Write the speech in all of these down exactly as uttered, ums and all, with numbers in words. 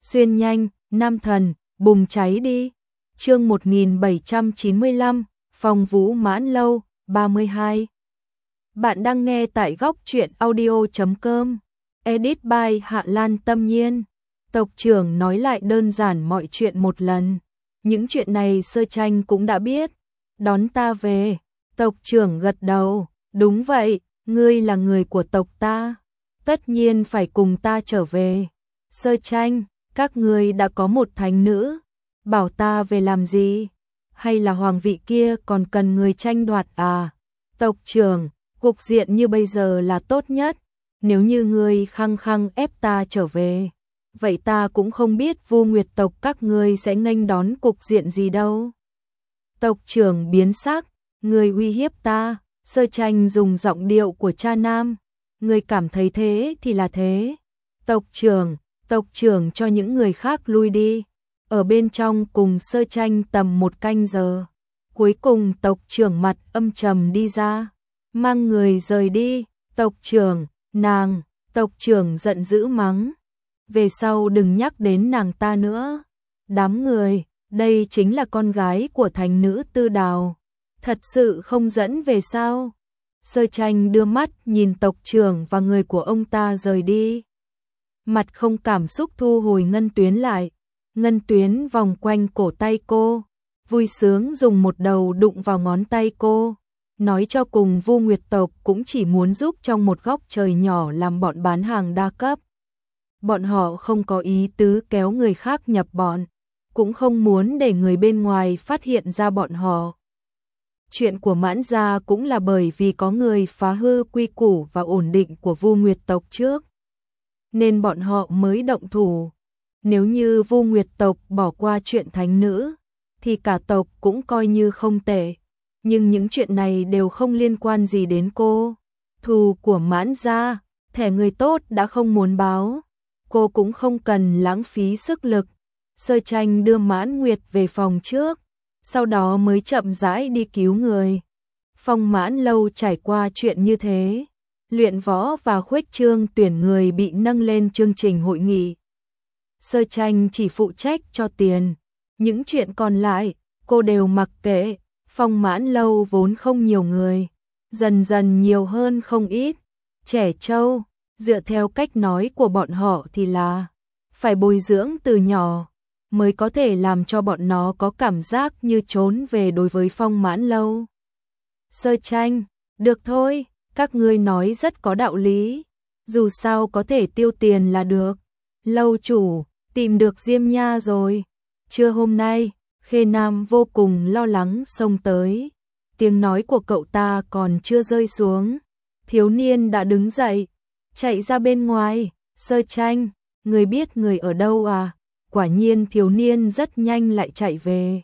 xuyên nhanh, nam thần, bùng cháy đi. Chương một nghìn bảy trăm chín mươi lăm, Phong Vũ Mãn Lâu, ba mươi hai. Bạn đang nghe tại góc truyện audio chấm com. Edit by Hạ Lan Tâm Nhiên. Tộc trưởng nói lại đơn giản mọi chuyện một lần. Những chuyện này Sơ Tranh cũng đã biết. Đón ta về. Tộc trưởng gật đầu. Đúng vậy, ngươi là người của tộc ta. Tất nhiên phải cùng ta trở về. Sơ Tranh, các ngươi đã có một thánh nữ. Bảo ta về làm gì? Hay là hoàng vị kia còn cần người tranh đoạt à? Tộc trưởng, cục diện như bây giờ là tốt nhất. Nếu như ngươi khăng khăng ép ta trở về, vậy ta cũng không biết Vu Nguyệt tộc các ngươi sẽ nghênh đón cục diện gì đâu. Tộc trưởng biến sắc, ngươi uy hiếp ta. Sơ Tranh dùng giọng điệu của cha nam. Ngươi cảm thấy thế thì là thế. Tộc trưởng, tộc trưởng cho những người khác lui đi. Ở bên trong cùng Sơ Tranh tầm một canh giờ. Cuối cùng tộc trưởng mặt âm trầm đi ra. Mang người rời đi. Tộc trưởng, nàng, tộc trưởng giận dữ mắng. Về sau đừng nhắc đến nàng ta nữa. Đám người, đây chính là con gái của thánh nữ Tư Đào. Thật sự không dẫn về sao? Sơ Tranh đưa mắt nhìn tộc trưởng và người của ông ta rời đi. Mặt không cảm xúc thu hồi Ngân Tuyến lại. Ngân Tuyến vòng quanh cổ tay cô, vui sướng dùng một đầu đụng vào ngón tay cô. Nói cho cùng Vu Nguyệt tộc cũng chỉ muốn giúp trong một góc trời nhỏ làm bọn bán hàng đa cấp. Bọn họ không có ý tứ kéo người khác nhập bọn, cũng không muốn để người bên ngoài phát hiện ra bọn họ. Chuyện của Mãn gia cũng là bởi vì có người phá hư quy củ và ổn định của Vu Nguyệt tộc trước, nên bọn họ mới động thủ. Nếu như Vu Nguyệt tộc bỏ qua chuyện thánh nữ, thì cả tộc cũng coi như không tệ. Nhưng những chuyện này đều không liên quan gì đến cô. Thù của Mãn gia, thẻ người tốt đã không muốn báo. Cô cũng không cần lãng phí sức lực. Sơ Tranh đưa Mãn Nguyệt về phòng trước, sau đó mới chậm rãi đi cứu người. Phong Mãn Lâu trải qua chuyện như thế. Luyện võ và khuếch trương tuyển người bị nâng lên chương trình hội nghị. Sơ Tranh chỉ phụ trách cho tiền. Những chuyện còn lại, cô đều mặc kệ. Phong Mãn Lâu vốn không nhiều người, dần dần nhiều hơn không ít. Trẻ trâu, dựa theo cách nói của bọn họ thì là phải bồi dưỡng từ nhỏ, mới có thể làm cho bọn nó có cảm giác như trốn về đối với Phong Mãn Lâu. Sơ Tranh, được thôi, các ngươi nói rất có đạo lý. Dù sao có thể tiêu tiền là được. Lâu chủ, tìm được Diêm Nha rồi. Trưa hôm nay, Khê Nam vô cùng lo lắng xông tới. Tiếng nói của cậu ta còn chưa rơi xuống. Thiếu niên đã đứng dậy, chạy ra bên ngoài. Sơ Tranh, người biết người ở đâu à? Quả nhiên thiếu niên rất nhanh lại chạy về.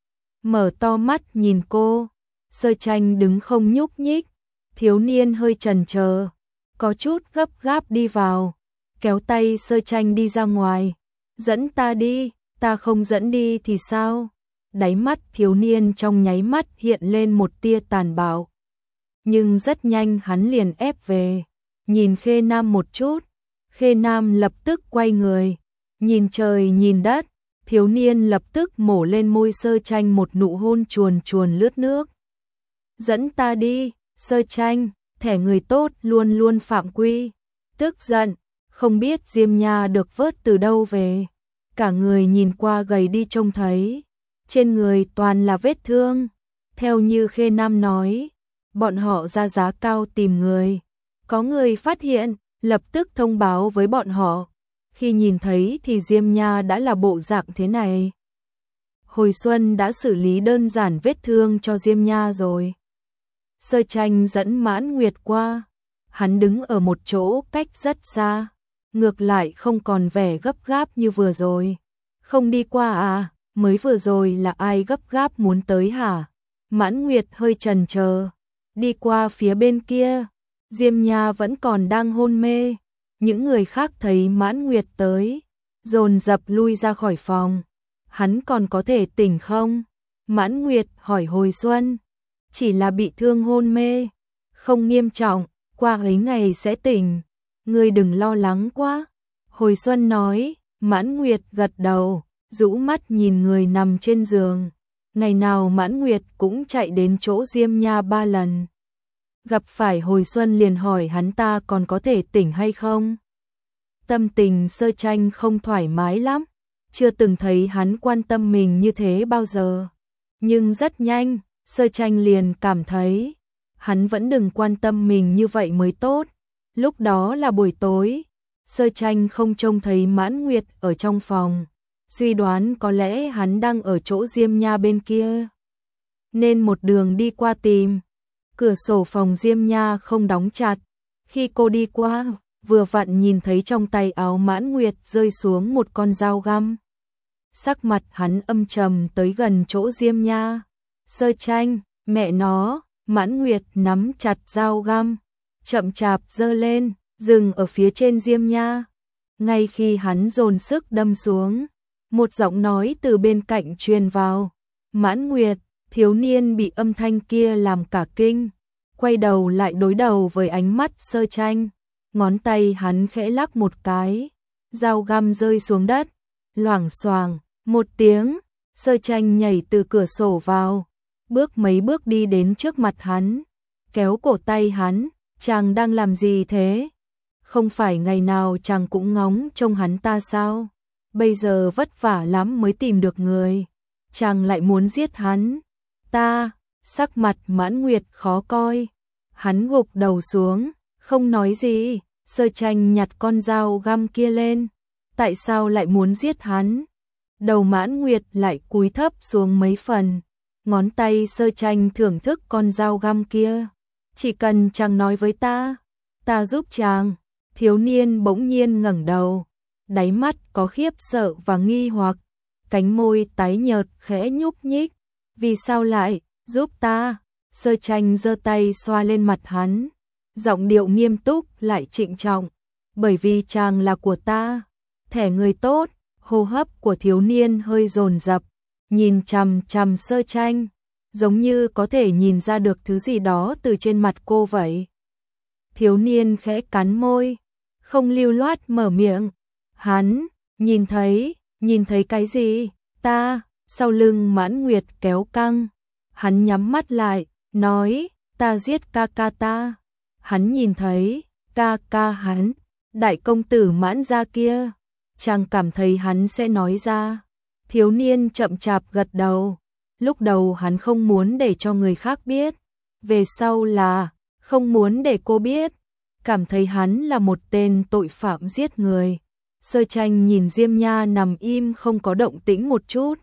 Mở to mắt nhìn cô. Sơ Tranh đứng không nhúc nhích. Thiếu niên hơi chần chờ, có chút gấp gáp đi vào, kéo tay Sơ Tranh đi ra ngoài. Dẫn ta đi. Ta không dẫn đi thì sao? Đáy mắt thiếu niên trong nháy mắt hiện lên một tia tàn bạo. Nhưng rất nhanh hắn liền ép về. Nhìn Khê Nam một chút. Khê Nam lập tức quay người. Nhìn trời nhìn đất. Thiếu niên lập tức mổ lên môi Sơ Tranh một nụ hôn chuồn chuồn lướt nước. Dẫn ta đi. Sơ Tranh, thẻ người tốt luôn luôn phạm quy. Tức giận, không biết Diêm Nha được vớt từ đâu về. Cả người nhìn qua gầy đi trông thấy. Trên người toàn là vết thương. Theo như Khê Nam nói, bọn họ ra giá cao tìm người. Có người phát hiện, lập tức thông báo với bọn họ. Khi nhìn thấy thì Diêm Nha đã là bộ dạng thế này. Hồi xuân đã xử lý đơn giản vết thương cho Diêm Nha rồi. Sơ Tranh dẫn Mãn Nguyệt qua. Hắn đứng ở một chỗ cách rất xa. Ngược lại không còn vẻ gấp gáp như vừa rồi. Không đi qua à? Mới vừa rồi là ai gấp gáp muốn tới hả? Mãn Nguyệt hơi chần chờ. Đi qua phía bên kia. Diêm Nha vẫn còn đang hôn mê. Những người khác thấy Mãn Nguyệt tới, dồn dập lui ra khỏi phòng. Hắn còn có thể tỉnh không? Mãn Nguyệt hỏi Hồi Xuân. Chỉ là bị thương hôn mê, không nghiêm trọng, qua ấy ngày sẽ tỉnh. Ngươi đừng lo lắng quá. Hồi Xuân nói, Mãn Nguyệt gật đầu, rũ mắt nhìn người nằm trên giường. Ngày nào Mãn Nguyệt cũng chạy đến chỗ Diêm Nha ba lần. Gặp phải hồi xuân liền hỏi hắn ta còn có thể tỉnh hay không. Tâm tình Sơ Tranh không thoải mái lắm, chưa từng thấy hắn quan tâm mình như thế bao giờ. Nhưng rất nhanh, Sơ Tranh liền cảm thấy hắn vẫn đừng quan tâm mình như vậy mới tốt. Lúc đó là buổi tối, Sơ Tranh không trông thấy Mãn Nguyệt ở trong phòng, suy đoán có lẽ hắn đang ở chỗ Diêm Nha bên kia, nên một đường đi qua tìm. Cửa sổ phòng Diêm Nha không đóng chặt, khi cô đi qua, vừa vặn nhìn thấy trong tay áo Mãn Nguyệt rơi xuống một con dao găm. Sắc mặt hắn âm trầm tới gần chỗ Diêm Nha. Sơ Tranh, mẹ nó, Mãn Nguyệt nắm chặt dao găm, chậm chạp giơ lên, dừng ở phía trên Diêm Nha. Ngay khi hắn dồn sức đâm xuống, một giọng nói từ bên cạnh truyền vào. Mãn Nguyệt, thiếu niên bị âm thanh kia làm cả kinh, quay đầu lại đối đầu với ánh mắt Sơ Tranh. Ngón tay hắn khẽ lắc một cái, dao găm rơi xuống đất, loảng xoảng, một tiếng, Sơ Tranh nhảy từ cửa sổ vào, bước mấy bước đi đến trước mặt hắn, kéo cổ tay hắn. Chàng đang làm gì thế? Không phải ngày nào chàng cũng ngóng trông hắn ta sao? Bây giờ vất vả lắm mới tìm được người, chàng lại muốn giết hắn ta. Sắc mặt Mãn Nguyệt khó coi, hắn gục đầu xuống, không nói gì. Sơ Tranh nhặt con dao găm kia lên. Tại sao lại muốn giết hắn? Đầu Mãn Nguyệt lại cúi thấp xuống mấy phần, ngón tay Sơ Tranh thưởng thức con dao găm kia. Chỉ cần chàng nói với ta, ta giúp chàng. Thiếu niên bỗng nhiên ngẩng đầu, đáy mắt có khiếp sợ và nghi hoặc, cánh môi tái nhợt khẽ nhúc nhích. Vì sao lại giúp ta? Sơ Tranh giơ tay xoa lên mặt hắn, giọng điệu nghiêm túc lại trịnh trọng. Bởi vì chàng là của ta, thẻ người tốt. Hô hấp của thiếu niên hơi dồn dập, nhìn chằm chằm Sơ Tranh, giống như có thể nhìn ra được thứ gì đó từ trên mặt cô vậy. Thiếu niên khẽ cắn môi, không lưu loát mở miệng. Hắn, nhìn thấy, nhìn thấy cái gì? Ta, sau lưng Mãn Nguyệt kéo căng. Hắn nhắm mắt lại, nói, ta giết ca ca ta. Hắn nhìn thấy, ca ca hắn, đại công tử Mãn gia kia. Chàng cảm thấy hắn sẽ nói ra. Thiếu niên chậm chạp gật đầu. Lúc đầu hắn không muốn để cho người khác biết, về sau là không muốn để cô biết, cảm thấy hắn là một tên tội phạm giết người. Sơ Tranh nhìn Diêm Nha nằm im không có động tĩnh một chút.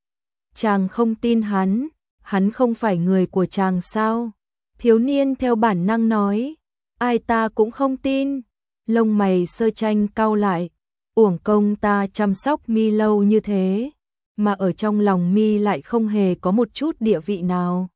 Chàng không tin hắn, hắn không phải người của chàng sao? Thiếu niên theo bản năng nói, ai ta cũng không tin. Lông mày Sơ Tranh cau lại, uổng công ta chăm sóc mi lâu như thế, mà ở trong lòng mi lại không hề có một chút địa vị nào.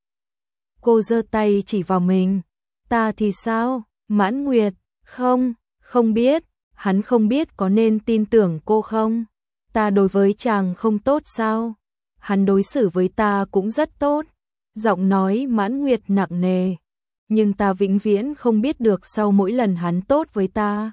Cô giơ tay chỉ vào mình, ta thì sao? Mãn Nguyệt, không, không biết, hắn không biết có nên tin tưởng cô không? Ta đối với chàng không tốt sao? Hắn đối xử với ta cũng rất tốt. Giọng nói Mãn Nguyệt nặng nề, nhưng ta vĩnh viễn không biết được sau mỗi lần hắn tốt với ta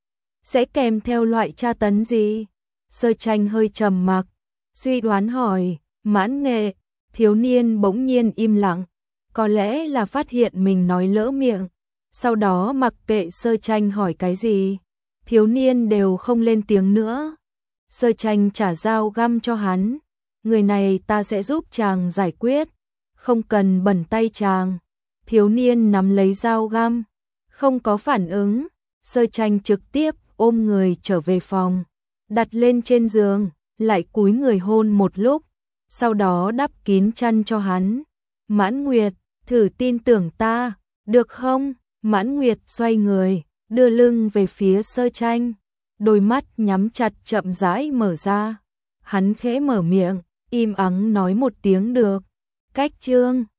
sẽ kèm theo loại tra tấn gì. Sơ Tranh hơi trầm mặc, suy đoán hỏi, Mãn Nghệ. Thiếu niên bỗng nhiên im lặng, có lẽ là phát hiện mình nói lỡ miệng. Sau đó mặc kệ Sơ Tranh hỏi cái gì, thiếu niên đều không lên tiếng nữa. Sơ Tranh trả dao găm cho hắn, người này ta sẽ giúp chàng giải quyết, không cần bẩn tay chàng. Thiếu niên nắm lấy dao găm, không có phản ứng. Sơ Tranh trực tiếp ôm người trở về phòng, đặt lên trên giường, lại cúi người hôn một lúc, sau đó đắp kín chăn cho hắn. Mãn Nguyệt, thử tin tưởng ta, được không? Mãn Nguyệt xoay người, đưa lưng về phía Sơ Tranh, đôi mắt nhắm chặt chậm rãi mở ra. Hắn khẽ mở miệng, im ắng nói một tiếng được. Cách chương